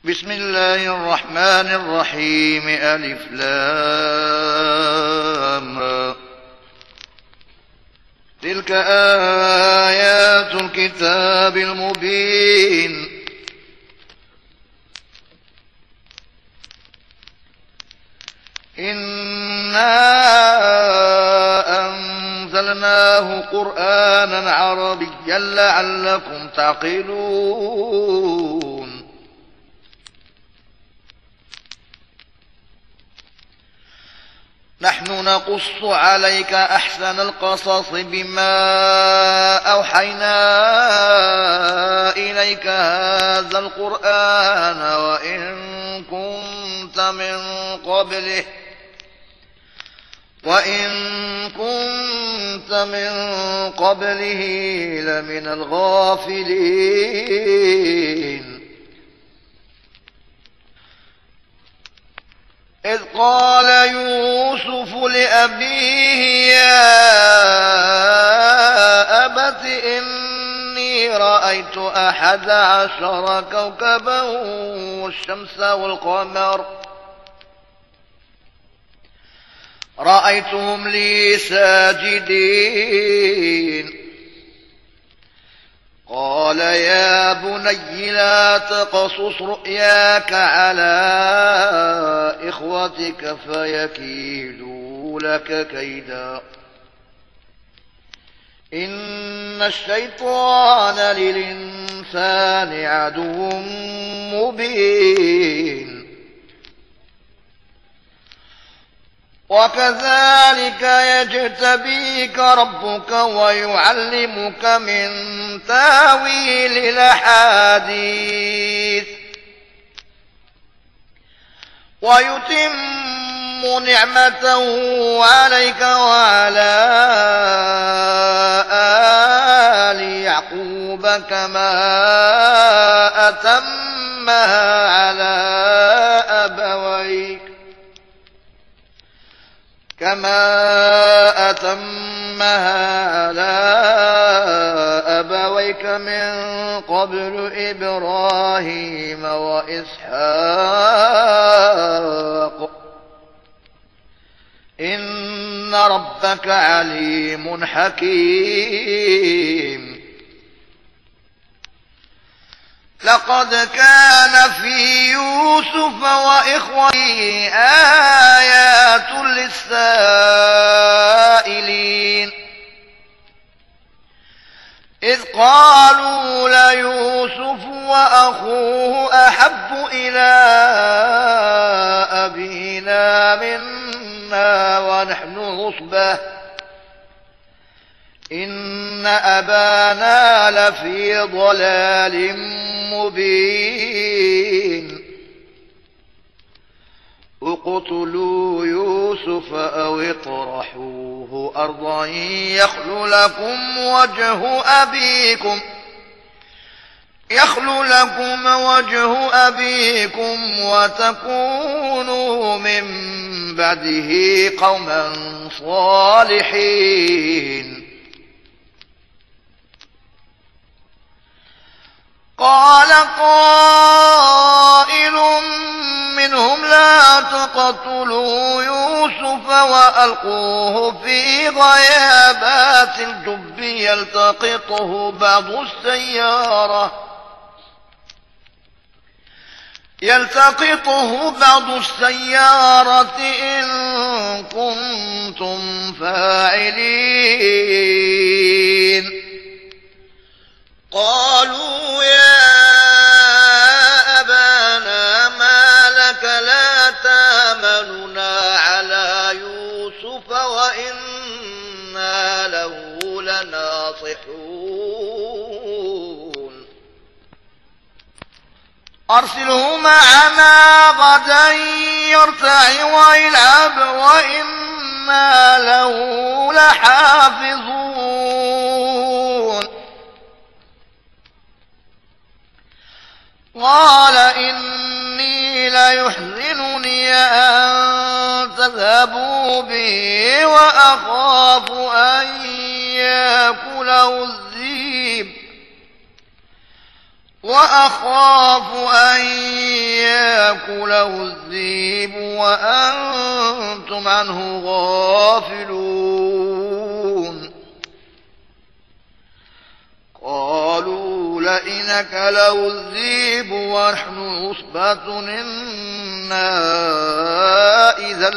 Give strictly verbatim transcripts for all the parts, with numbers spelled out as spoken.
بسم الله الرحمن الرحيم. ألف لام را. تلك آيات الكتاب المبين. إنا أنزلناه قرآنا عربيا لعلكم تعقلون. نحن نقص عليك أحسن القصص بما أوحينا إليك هذا القرآن وإن كنت من قبله وإن كنت من قبله لمن الغافلين. إذ قال يوسف لأبيه يا أبت إني رأيت أحد عشر كوكبا والشمس والقمر رأيتهم لي ساجدين. قال يا بني لا تقصص رؤياك على إخوتك فيكيدوا لك كيدا إن الشيطان للإنسان عدو مبين. وكذلك يجتبيك ربك ويعلمك من تاويل الأحاديث ويتم نعمته عليك وعلى آل يعقوب كما أتمها على أبويك كما أتمها على أبويك من قبل إبراهيم وإسحاق إن ربك عليم حكيم. لقد كان في يوسف وإخوته آيات للسائلين إذ قالوا ليوسف وأخوه أحب إلى أبينا منا ونحن عصبة إن أبانا لفي ضلال مبين. اقتلوا يوسف أو اطرحوه أرضا يخل لكم وجه أبيكم يخل لكم وجه أبيكم وتكونوا من بعده قوما صالحين. قال قائل منهم لا تقتلوا يوسف وألقوه في غيابات الجب يلتقطه بعض السيارة يلتقطه بعض السيارة إن كنتم فاعلين. قالوا يا أبانا ما لك لا تامننا على يوسف وإنا له لناصحون أرسله معنا غدا يرتع ويلعب وإنا له لحافظون. قال إني ليحزنني أن تذهبوا به وأخاف أن يأكله الذئب وأخاف أن يأكله الذئب وأنتم عنه غافلون قالوا لئن أكله الذئب ونحن عصبة إنا إذا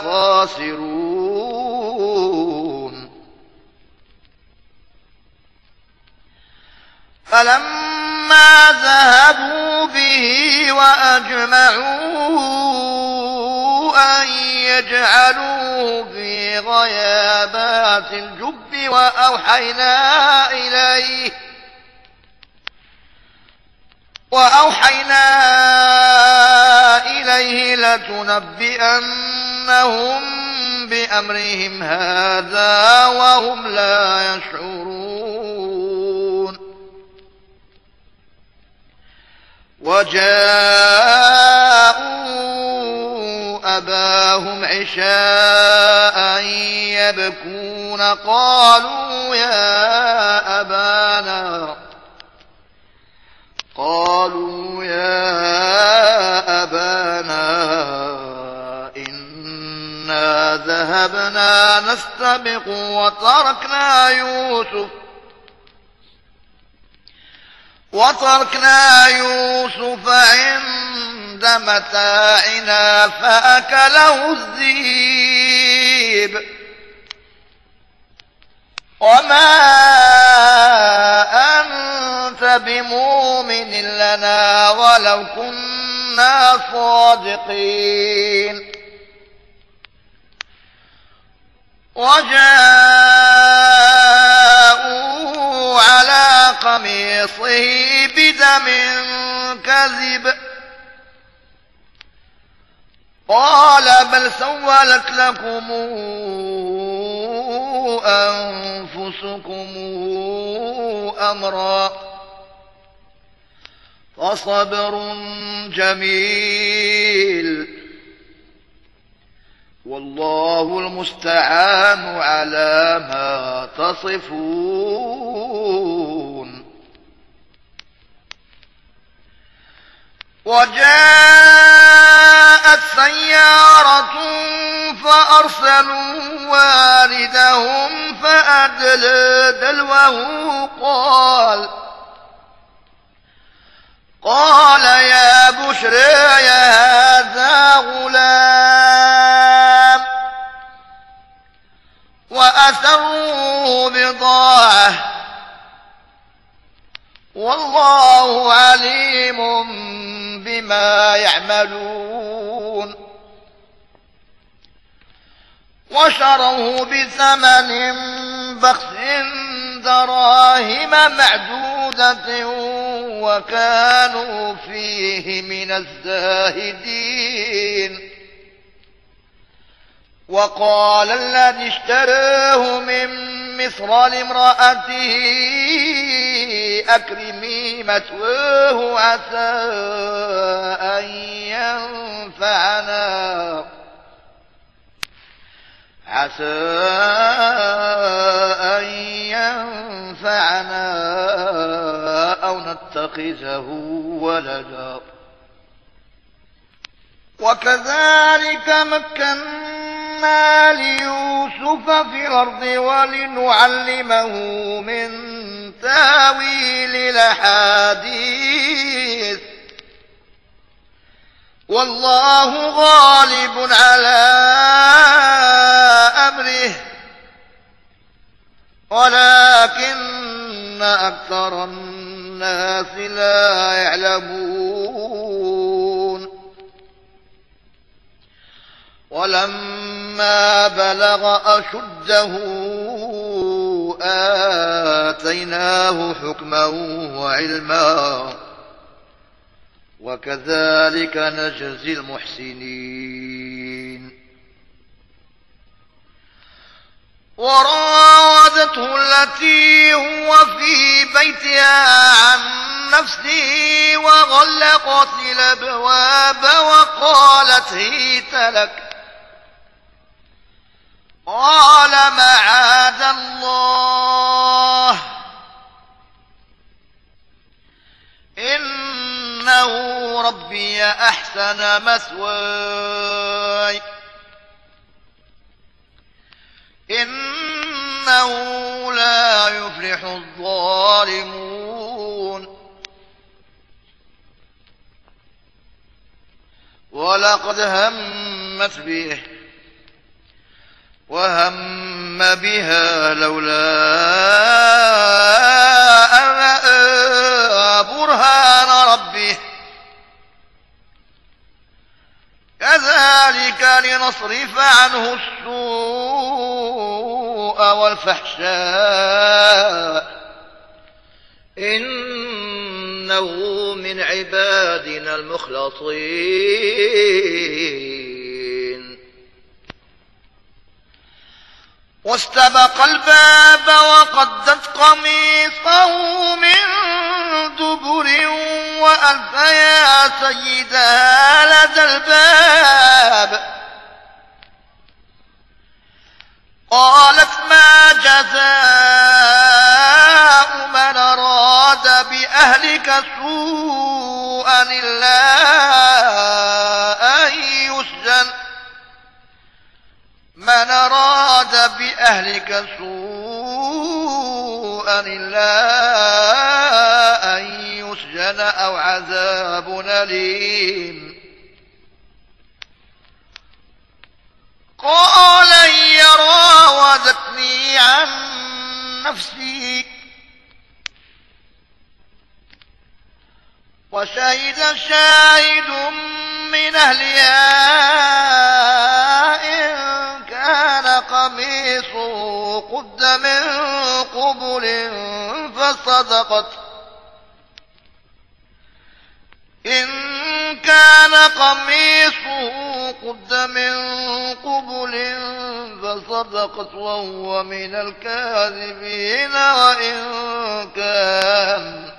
لخاسرون فلما ذهبوا به وأجمعوا أن يجعلوه في غيابات الجب وأوحينا إليه وأوحينا إليه لتنبئنهم بأمرهم هذا وهم لا يشعرون وجاءوا أباهم عشاء يبكون قالوا يا أبانا قالوا يا أبانا إنا ذهبنا نستبق وتركنا يوسف وتركنا يوسف عند متاعنا فأكله الذئب وما أنت بمؤمن لنا ولو كنا صادقين وجاءوا على قميصه بدم كذب قال بل سولت لكم أنفسكم أمرا فصبر جميل والله المستعان على ما تصفون وجاءت سيارة فأرسلوا واردهم فأدلى دلوه قال قال يا بشرى هذا غلام وأسروا بضاعة والله عليم بما يعملون وشروه بثمن بخس دراهم معدودة وكانوا فيه من الزاهدين وقال الذي اشتراه من مصر لامرأته أكرمي مثواه عسى أن ينفعنا عسى أن ينفعنا أو نتخذه ولدا وكذلك مكنا ليوسف في الأرض ولنعلمه من تاويل الأحاديث والله غالب على أمره ولكن أكثر الناس لا يعلمون ولما بلغ أشده آتيناه حكما وعلما وكذلك نجزي المحسنين وراودته التي هو في بيتها عن نفسه وغلقت الأبواب وقالت هيت لك قال معاذ الله إنه ربي أحسن مثواي إنه لا يفلح الظالمون ولقد همت به وهم بها لولا أن رأى برهان ربه كذلك لنصرف عنه السوء والفحشاء إنه من عبادنا المخلصين واستبق الباب وقدت قميصه من دبر وألف يا سيدها لدى الباب قالت ما جزاء من أراد بأهلك سوءا إلا أن يسجن من أراد بأهلك سوءا إلا أن يسجن أو عذاب أليم قال هي راودتني عن نفسي وشهد شاهد من أهلها إن كان قميصه قد من قبل فصدقت إن كان قميصه قد من قبل فصدقت وهو من الكاذبين وإن كان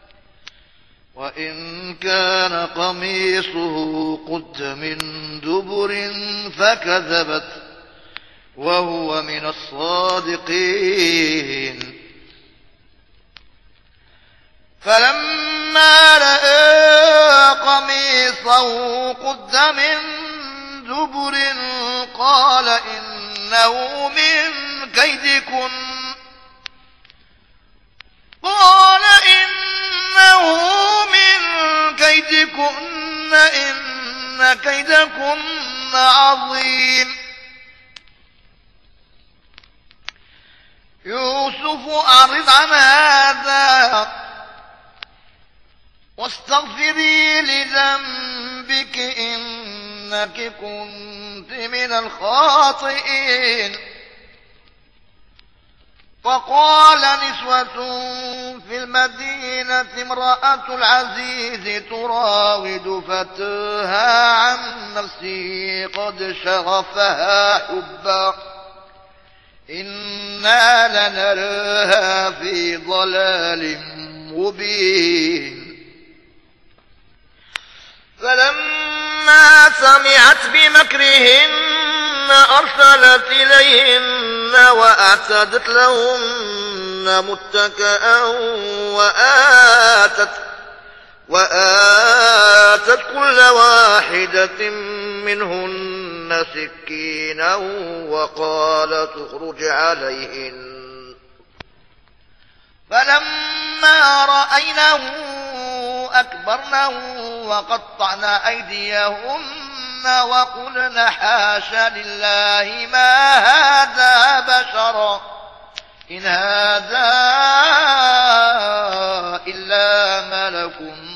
وإن كان قميصه قد من دبر فكذبت وهو من الصادقين فلما رأى قميصه قد من دبر قال إنه من كيدكن قال إنه من كيدكن إن كيدكن عظيم يوسف أعرض عن هذا واستغفري لذنبك إنك كنت من الخاطئين وقال نسوة في المدينة امرأة العزيز تراود فتاها عن نفسه قد شغفها حبا إنا لنراها في ضلال مبين فلما سمعت بمكرهن أرسلت إليهن وأعتدت لهن متكئا وآتت وآتت كل واحدة منهن سكينا وقالت اخرج عليهن فلما رأينه أكبرنه وقطعن أيديهن وقلن حاش لله ما هذا بشرا إن هذا إلا ملك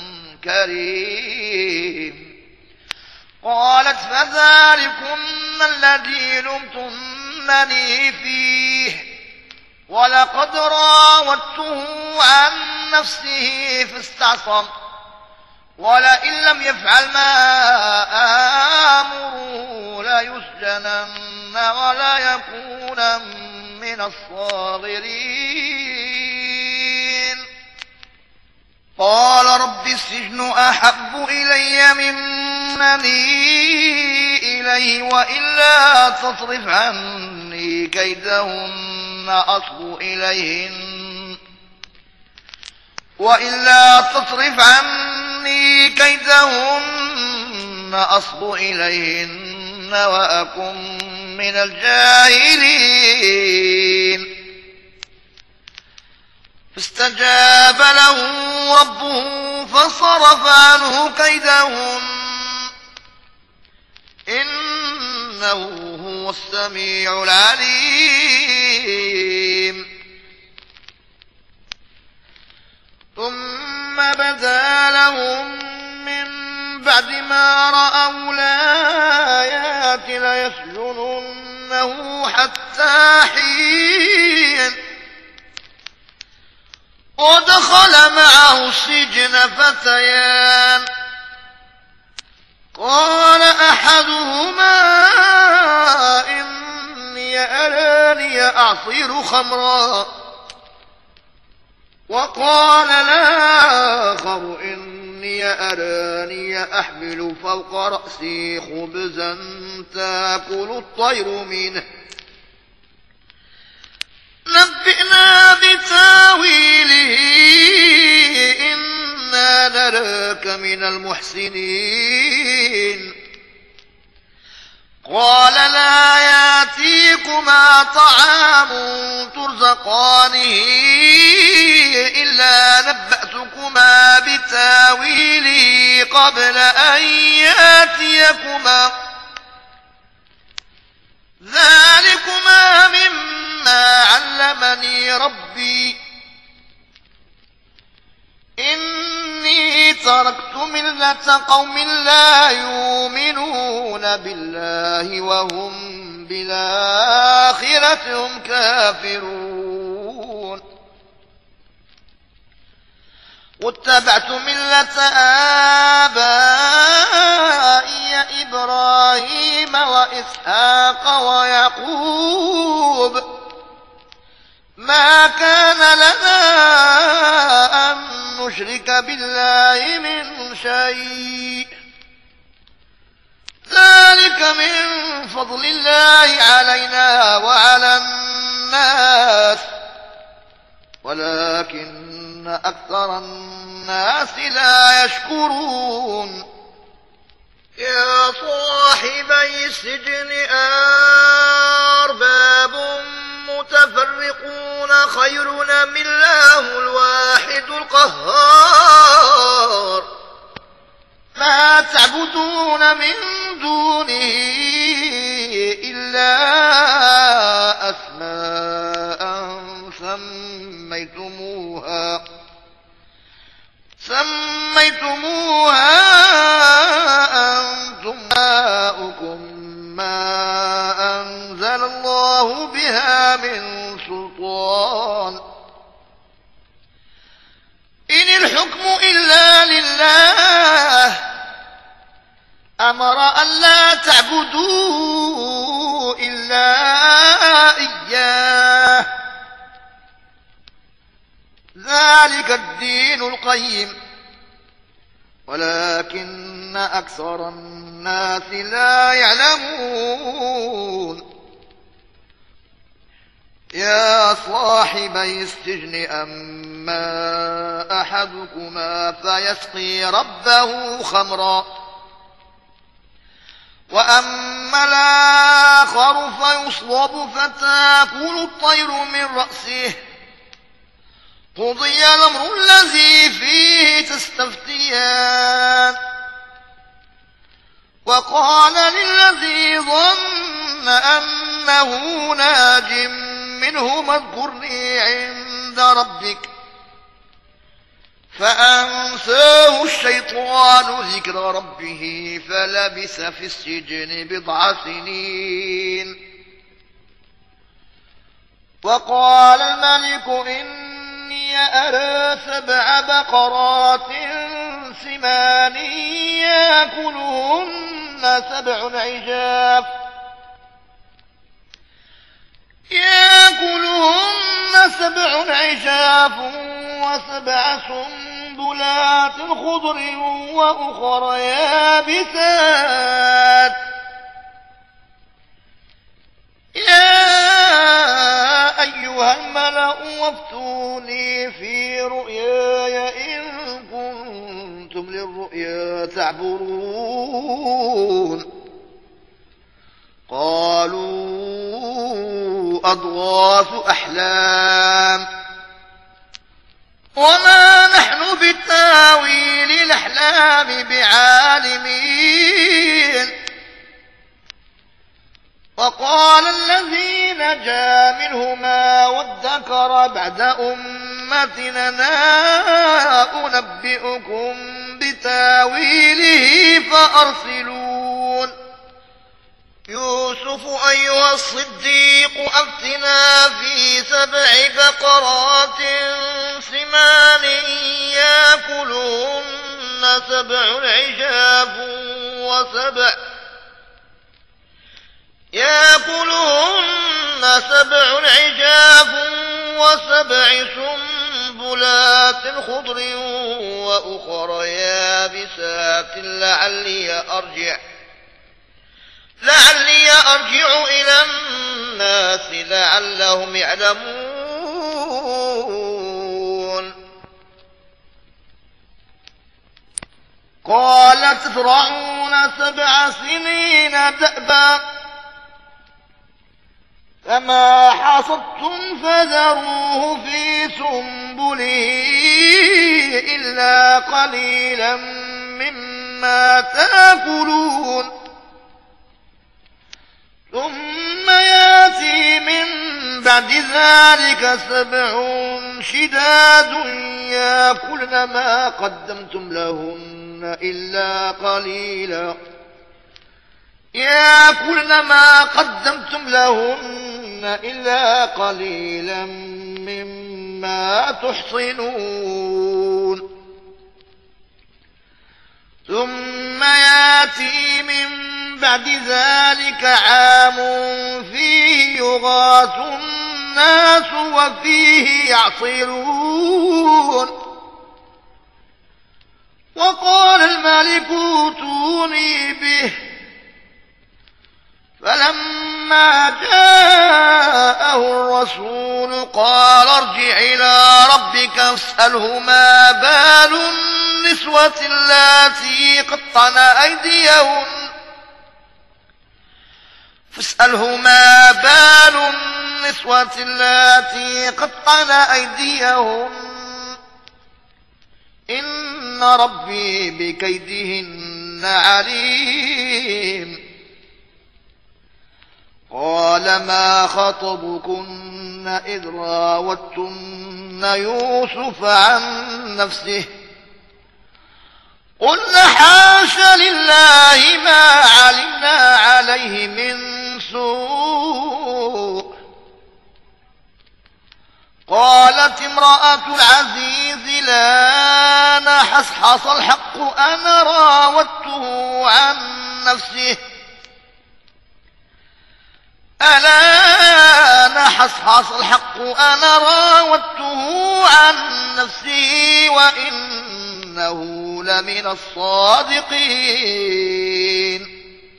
كريم قالت فذلكن الذي لمتنني فيه ولقد راودته عن نفسه فاستعصم ولئن لم يفعل ما آمره ليسجنن ولا يكون من الصاغرين قال رب السجن أحب إلي ممني إليه وإلا تصرف عني كيدهن أصب إليهن وإلا تصرف عني أني كيدهن أصب إليهن وأكن من الجاهلين فاستجاب له ربه فصرف عنه كيدهن إنه هو السميع العليم ثم بدا لهم من بعد ما رأوا الآيات ليسجننه حتى حين ودخل معه السجن فتيان قال أحدهما إني أراني أعصر خمرا وقال الآخر إني أراني أحمل فوق رأسي خبزا تأكل الطير منه نبئنا بتاويله إنا نراك من المحسنين قال لا يأتيكما طعام ترزقانه إلا نبأتكما بتاويله قبل أن يأتيكما ذلكما مما علمني ربي إني تركت ملة قوم لا يؤمنون بالله وهم بالآخرة هم كافرون واتبعت ملة آبائي إبراهيم وإسحاق ويعقوب ما كان لنا أن نشرك بالله من شيء ذلك من فضل الله علينا وعلى الناس ولكن أكثر الناس لا يشكرون يا صاحبي السجن أرباب متفرقون خير أم الله الواحد القهار ما تعبدون من دونه إلا أسماء سميتموها سميتموها أنتم آباؤكم ما أنزل الله بها من سلطان إن الحكم إلا لله أمر أن لا تعبدوا إلا إياه ذلك الدين القيم ولكن أكثر الناس لا يعلمون يا صاحبي السجن أما أحدكما فيسقي ربه خمرا وأما الآخر فيصلب فتأكل الطير من رأسه قضي الأمر الذي فيه تستفتيان وقال للذي ظن أنه ناج منه اذكرني عند ربك فأنساه الشيطان ذكر ربه فلبث في السجن بضع سنين وقال الملك إني أرى سبع بقرات سمان يأكلهن سبع عجاف يأكلهن سبع عجاف وسبع سنبلات خضر وأخر يابسات يا أيها الملأ وافتوني في رؤياي إن كنتم للرؤيا تعبرون قالوا أضغاث أحلام وما نحن بتاويل الأحلام بعالمين وقال الذي نجا منهما وادكر بعد أمتنا أنبئكم بتاويله فأرسلون يوسف أيها الصديق أفتنا في سبع بقرات سمان يأكلهن سبع عجاف وسبع يأكلهن سبع عجاف وسبع سنبلات خضر وأخر يابسات لعلي أرجع لعلي أرجع إلى الناس لعلهم يعلمون قال تزرعون سبع سنين دأبا فما حصدتم فذروه في سنبله إلا قليلا مما تأكلون ثم يأتي من بعد ذلك سبع شداد يأكلن ما قدمتم لهن إلا قليلا يأكلن ما قدمتم لهن إلا قليلا مما تحصنون ثم يأتي من بعد ذلك عام فيه يغاث الناس وفيه يعصرون وقال الملك اوتوني به فلما جاءه الرسول قال ارجع إلى ربك فاسأله ما بال النسوة اللاتي قطعن أيديهن فاسأله ما بال النسوة اللاتي قطعن أيديهن إن ربي بكيدهن عليم قال ما خطبكن إذ راوتن يوسف عن نفسه قلن حاش لله ما علمنا عليه من سوء قالت امرأة العزيز لا نحصحص الحق أنا راودته عن نفسه ألا نحصحص الحق أنا راودته عن نفسه وإنه لمن الصادقين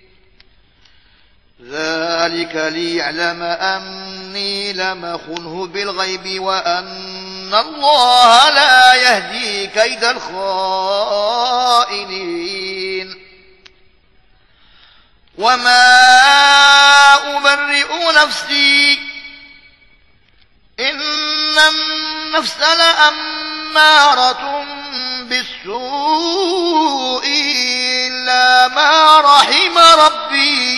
ذلك ليعلم أني لم أخنه بالغيب وأن الله لا يهدي كيد الخائنين وما أبرئ نفسي إن النفس لأمارة بالسوء إلا ما رحم ربي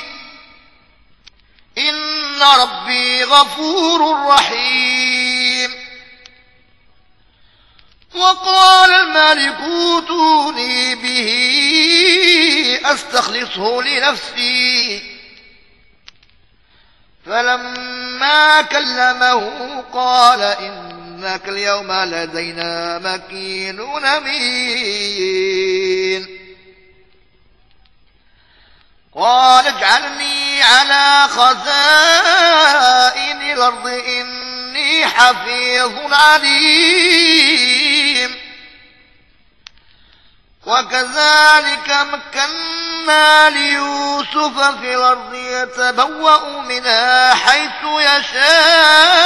إن ربي غفور رحيم وقال الملك اوتوني به أستخلصه لنفسي فلما كلمه قال إنك اليوم لدينا مكين أمين قال اجعلني على خزائن الأرض إني حفيظ عليم وكذلك مكنا ليوسف في الأرض يتبوأ منها حيث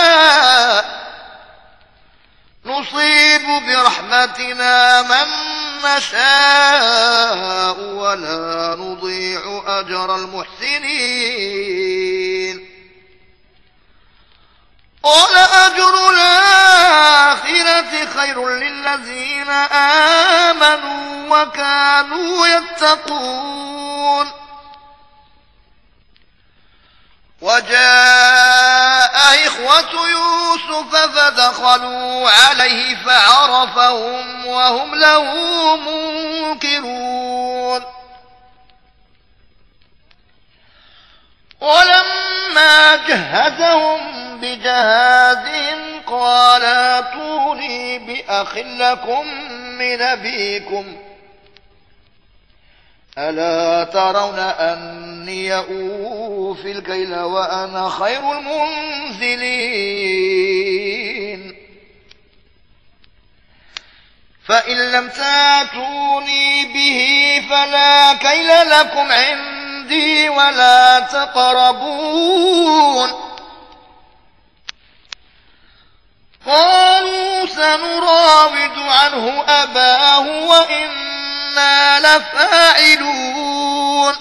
يشاء نصيب برحمتنا من نشاء ولا نضيع أجر المحسنين ولأجر الآخرة خير للذين آمنوا وكانوا يتقون وجاء إخوة يوسف فدخلوا عليه فعرفهم وهم له منكرون ولما جهزهم بجهازهم قال ائتوني بأخ لكم من أبيكم ألا ترون أني أوفي الكيل وأنا خير المنزلين فإن لم تاتوني به فلا كيل لكم عندي ولا تقربون قالوا سنراود عنه أباه وإنا لفاعلون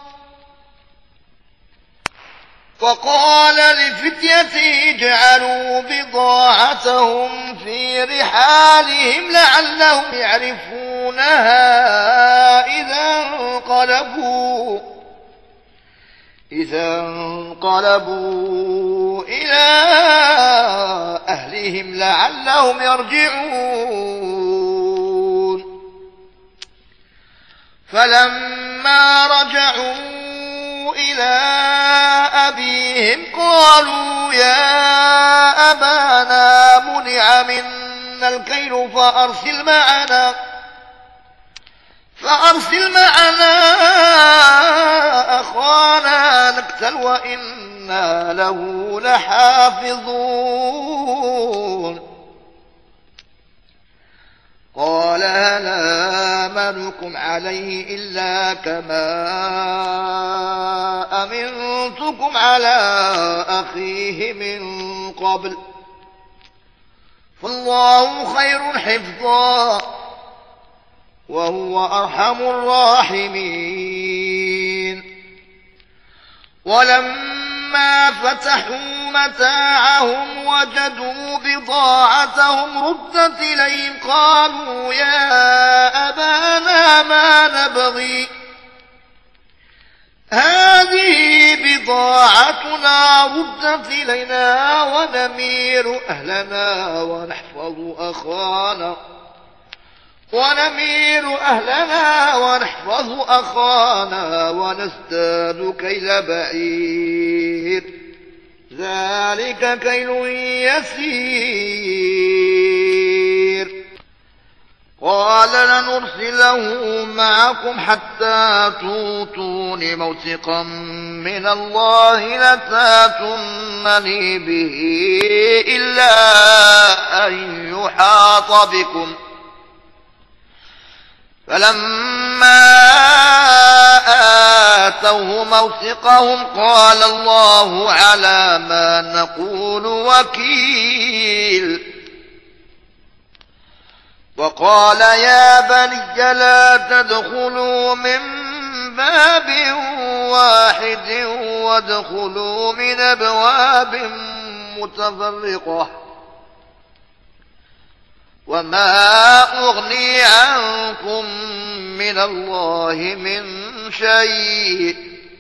وقال لفتيته اجعلوا بضاعتهم في رحالهم لعلهم يعرفونها إذا انقلبوا إذا انقلبوا إلى أهلهم لعلهم يرجعون فلما رجعوا إلى أبيهم قالوا يا أبانا منع منا الكيل فأرسل معنا فأرسل معنا أخانا نكتل وإنا له لحافظون قال هل آمنكم عليه إلا كما أمنتكم على أخيه من قبل فالله خير حفظا وهو أرحم الراحمين ولما فتحوا متاعهم وجدوا بضاعتهم ردت إليهم قالوا يا أبانا ما نبغي هذه بضاعتنا ردت إلينا ونمير أهلنا ونحفظ أخانا ونمير أهلنا ونحفظ أخانا ونزداد كيل بعير ذلك كيل يسير قال لنرسله معكم حتى توتون موثقا من الله لتاتونني به إلا أن يحاط بكم فلما آتوه موثقهم قال الله على ما نقول وكيل وقال يا بني لا تدخلوا من باب واحد وادخلوا من أبواب متفرقة وما أغني عنكم من الله من شيء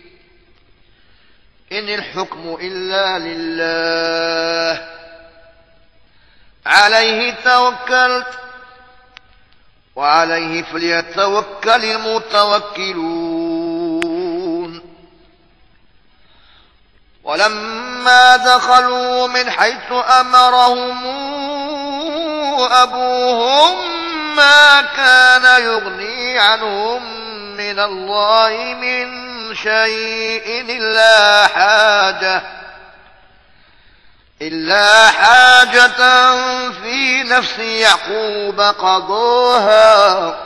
إن الحكم إلا لله عليه توكلت وعليه فليتوكل المتوكلون ولما دخلوا من حيث أمرهم أبوهم ما كان يغني عنهم من الله من شيء إلا حاجة إلا حاجة في نفس يعقوب قضاها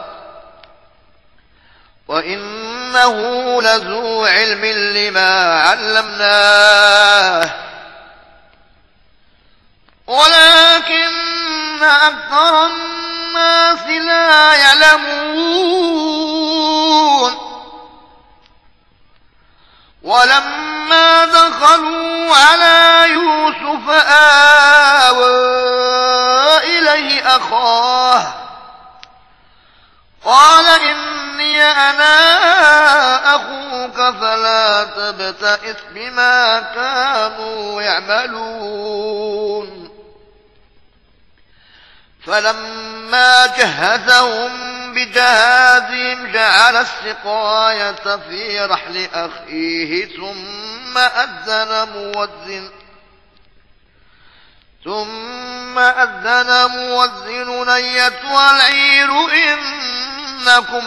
وإنه لذو علم لما علمناه ولكن أكثر الناس الناس لا يعلمون ولما دخلوا على يوسف آوى إليه أخاه قال إني أنا أخوك فلا تبتئس بما كانوا يعملون فلما جهزهم بجهازهم جعل السقاية في رحل أخيه ثم أذن مؤذن ثم أذن مؤذن أيتها العير إنكم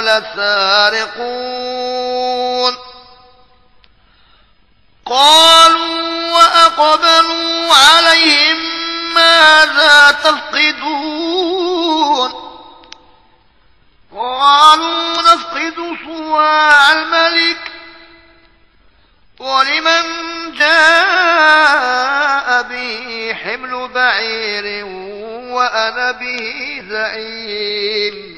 لسارقون قالوا وأقبلوا عليهم ماذا تفقدون قالوا نفقد صواع الملك ولمن جاء به حمل بعير وأنا به زعيم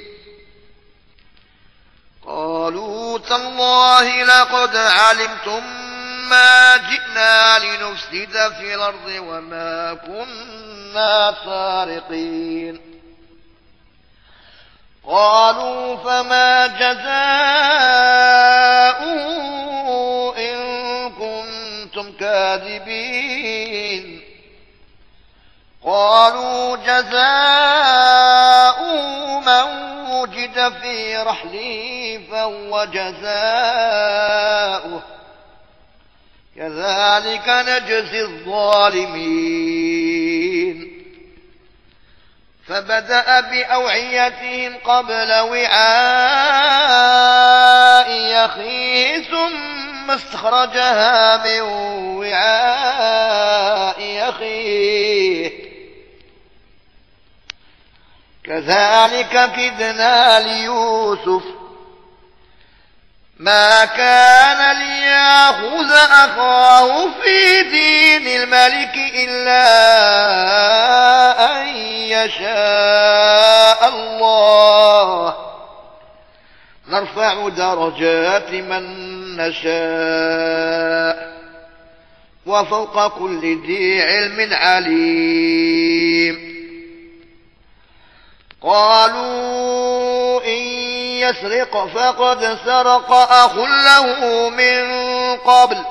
قالوا تالله لقد علمتم ما جئنا لنفسد في الأرض وما كنا سارقين قالوا فما جزاؤه إن كنتم كاذبين قالوا جزاؤه من وجد في رحله فهو جزاؤه كذلك نجزي الظالمين فبدأ بأوعيتهم قبل وعاء أخيه ثم استخرجها من وعاء أخيه كذلك كدنا ليوسف ما كان ليأخذ أخاه في دين الملك إلا أن يشاء الله نرفع درجات من نشاء وفوق كل ذي علم عليم قالوا إن يسرق فقد سرق أخ له من قبل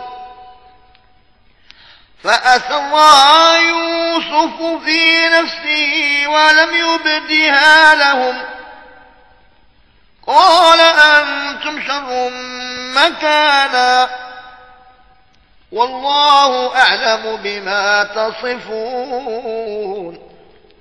فأسرها يوسف في نفسه ولم يبدها لهم قال أنتم شر مكانا والله أعلم بما تصفون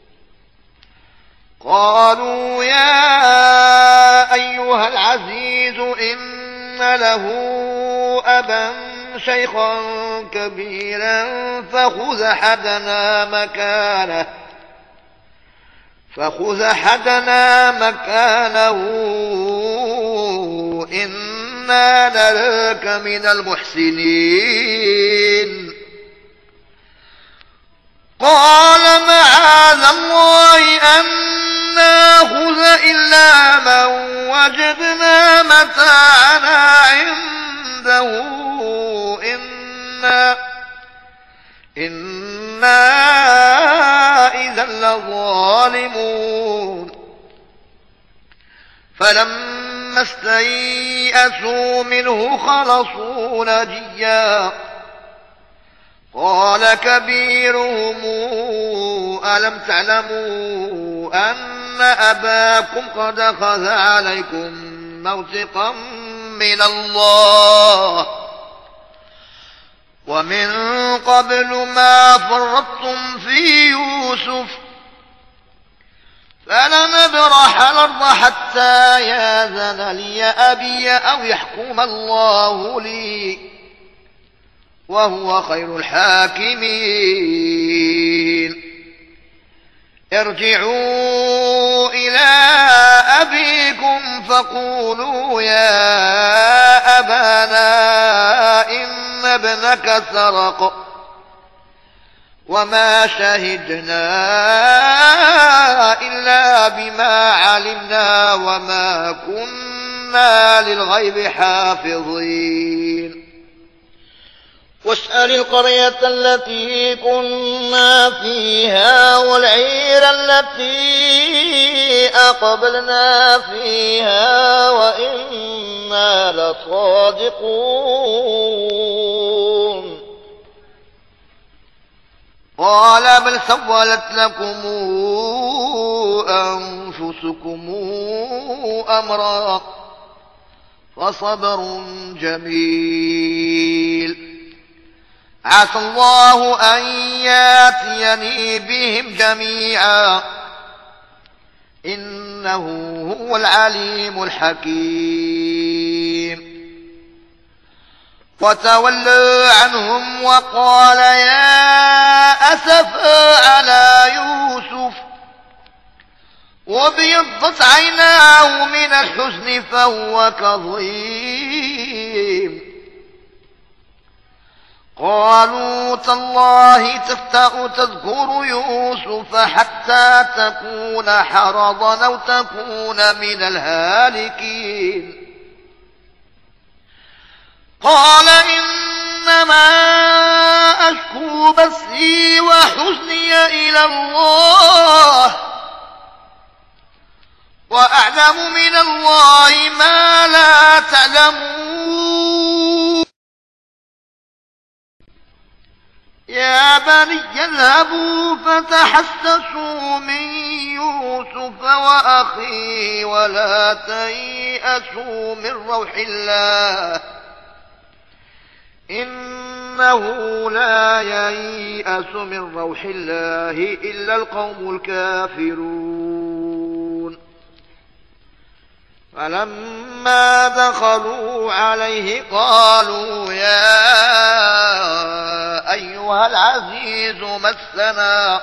قالوا يا أيها العزيز إن له أبا شيخا كبيرا فخذ أحدنا مكانه فخذ أحدنا مكانه إنا نراك من المحسنين قال معاذ الله أن ناخذ إلا من وجدنا متاعنا عنده إنا إنا إذا لظالمون فلما استيئسوا منه خلصوا نجيا قال كبيرهم ألم تعلموا أن أباكم قد أخذ عليكم موثقا من الله ومن قبل ما فرطتم في يوسف فلنبرح الأرض حتى يأذن لي أبي أو يحكم الله لي وهو خير الحاكمين ارجعوا إلى أبيكم فقولوا يا أبانا إن ابنك سرق وما شهدنا إلا بما علمنا وما كنا للغيب حافظين واسأل القرية التي كنا فيها والعير التي أقبلنا فيها وإنا لصادقون قال بل سولت لكم أنفسكم أمرا فصبر جميل عسى الله أن ياتيني بهم جميعا إنه هو العليم الحكيم وتولى عنهم وقال يا أسفا على يوسف وابيضت عيناه من الحزن فهو كظيم قالوا تالله تفتأ تذكر يوسف حتى تكون حرضا أو تكون من الهالكين قال إنما أشكو بثي وحزني إلى الله وأعلم من الله ما لا تعلمون يا بني اذهبوا فتحسسوا من يوسف وأخيه ولا تيأسوا من روح الله إنه لا ييأس من روح الله إلا القوم الكافرون فلما دخلوا عليه قالوا يا أيها العزيز مسنا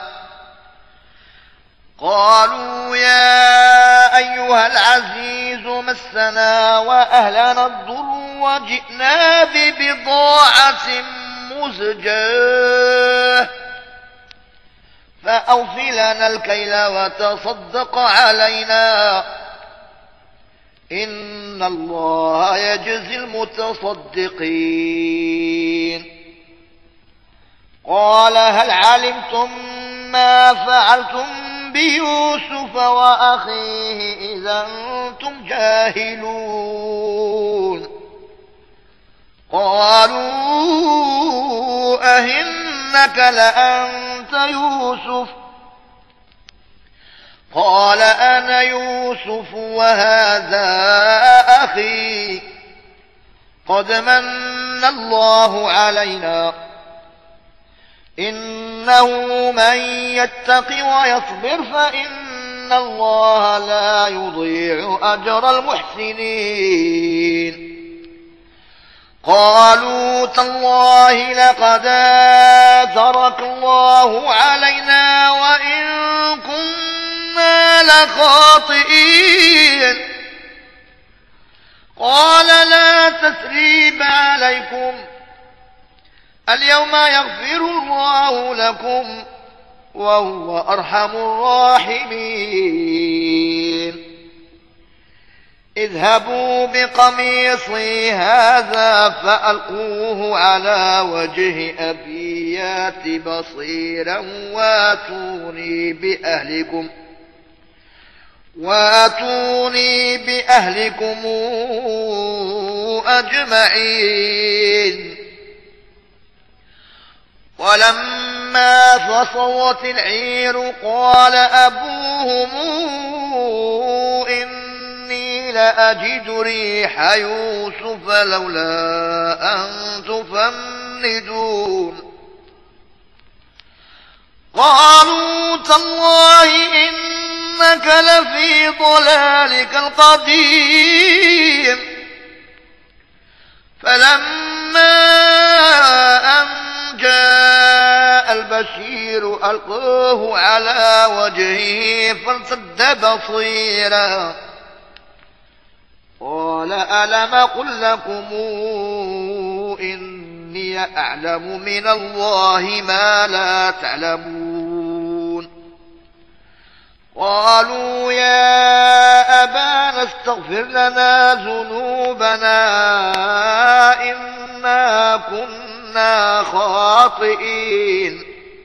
قالوا يا أيها العزيز مسنا وأهلنا الضر وجئنا ببضاعة مزجاة فأوفلنا الكيل وتصدق علينا إن الله يجزي المتصدقين قال هل علمتم ما فعلتم بيوسف وأخيه إذا أنتم جاهلون قالوا أهنك لأنت يوسف قال أنا يوسف وهذا أخي قد من الله علينا إنه من يتق ويصبر فإن الله لا يضيع أجر المحسنين قالوا تالله لقد آثرك الله علينا وإن كنا لخاطئين قال لا تثريب عليكم اليوم يغفر الله لكم وهو أرحم الراحمين اذهبوا بقميصي هذا فألقوه على وجه أبي يات بصيرا واتوني بأهلكم واتوني بأهلكم أجمعين ولما فصلت العير قال أبوهم إني لأجد ريح يوسف لولا أن تفندون قالوا تالله إنك لفي ضلالك القديم فلما أن جاء البشير ألقاه على وجهه فارتد بصيرا قال ألم أقل لكم إني إني أعلم من الله ما لا تعلمون قالوا يا أبانا استغفر لنا ذنوبنا إنا كنا خاطئين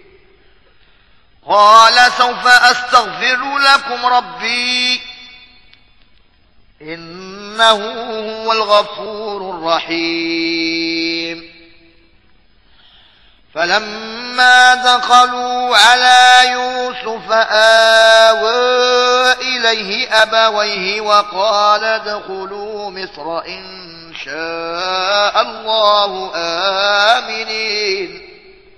قال سوف أستغفر لكم ربي إنه هو الغفور الرحيم فلما دخلوا على يوسف آوى إليه أبويه وقال ادخلوا مصر إن شاء الله آمنين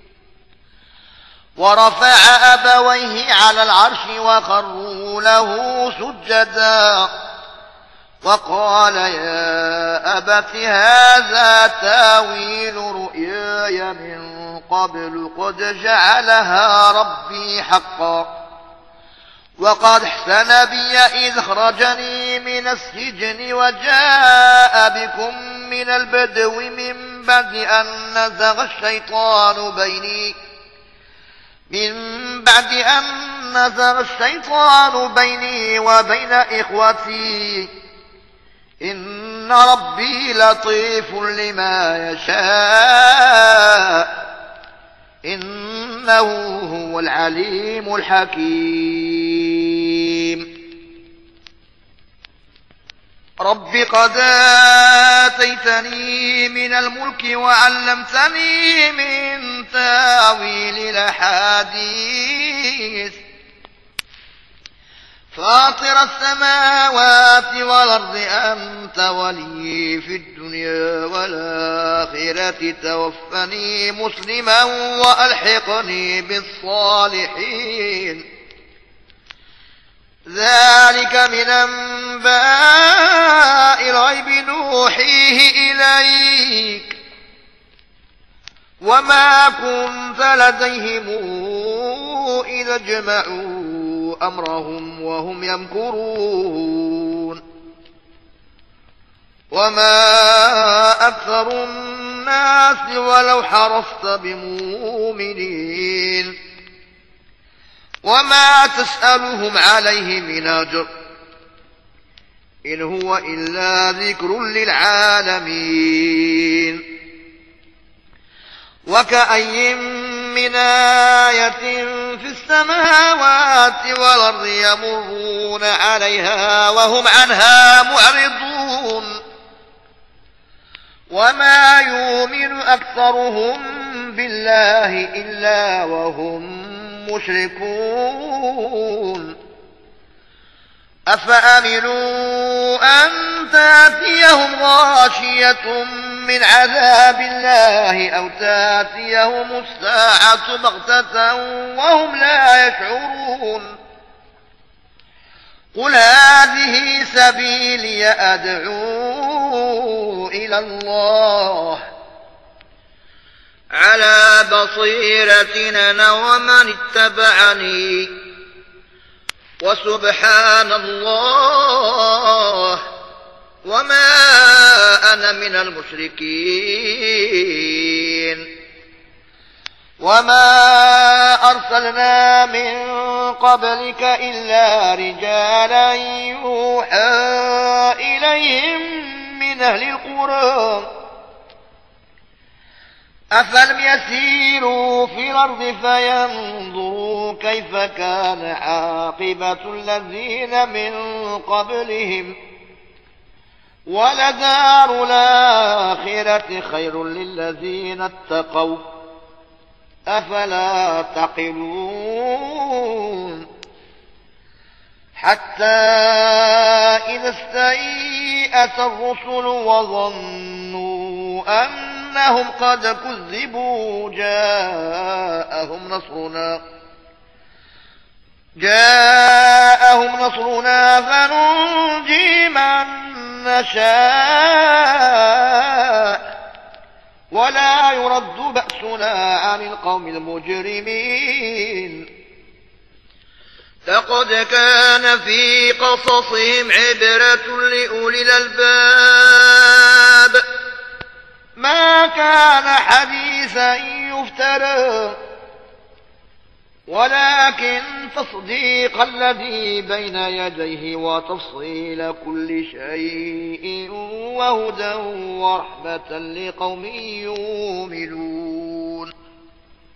ورفع أبويه على العرش وخروا له سجدا وقال يا أبت هذا تاويل رؤياي من قبل قد جعلها ربي حقا وقد احسن بي إذ أخرجني من السجن وجاء بكم من البدو من بعد أن نزغ الشيطان بيني من بعد أن نزغ الشيطان بيني وبين إخوتي إن ربي لطيف لما يشاء إنه هو العليم الحكيم رب قد آتيتني من الملك وعلمتني من تاويل الأحاديث فاطر السماوات والأرض أنت ولي في الدنيا والآخرة توفني مسلما وألحقني بالصالحين ذلك من أنباء الغيب نوحيه إليك وما كنت لديهم إذا اجمعوا أمرهم وهم يمكرون وما أكثر الناس ولو حرصت بمؤمنين وما تسألهم عليه من أجر إن هو إلا ذكر للعالمين وكأي من آية في السماوات والأرض يمرون عليها وهم عنها معرضون وما يؤمن أكثرهم بالله إلا وهم مشركون أفأمنوا أن تأتيهم غاشية من عذاب الله أو تأتيهم الساعة بغتة وهم لا يشعرون قل هذه سبيلي أدعو إلى الله على بصيرة أنا ومن اتبعني وسبحان الله وما أنا من المشركين وما أرسلنا من قبلك إلا رجالا يوحى إليهم من أهل القرى أفلم يسيروا في الأرض فينظروا كيف كان عاقبة الذين من قبلهم ولدار الآخرة خير للذين اتقوا أفلا تعقلون حتى إذا استيأس الرسل وظنوا أنهم قد كذبوا جاءهم نصرنا جاءهم نصرنا فننجي من نشاء ولا يرد بأسنا عن القوم المجرمين لقد كان في قصصهم عبرة لأولي الألباب ما كان كان حديثا يفترى ولكن تصديق الذي بين يديه وتفصيل كل شيء وهدى ورحمة لقوم يؤمنون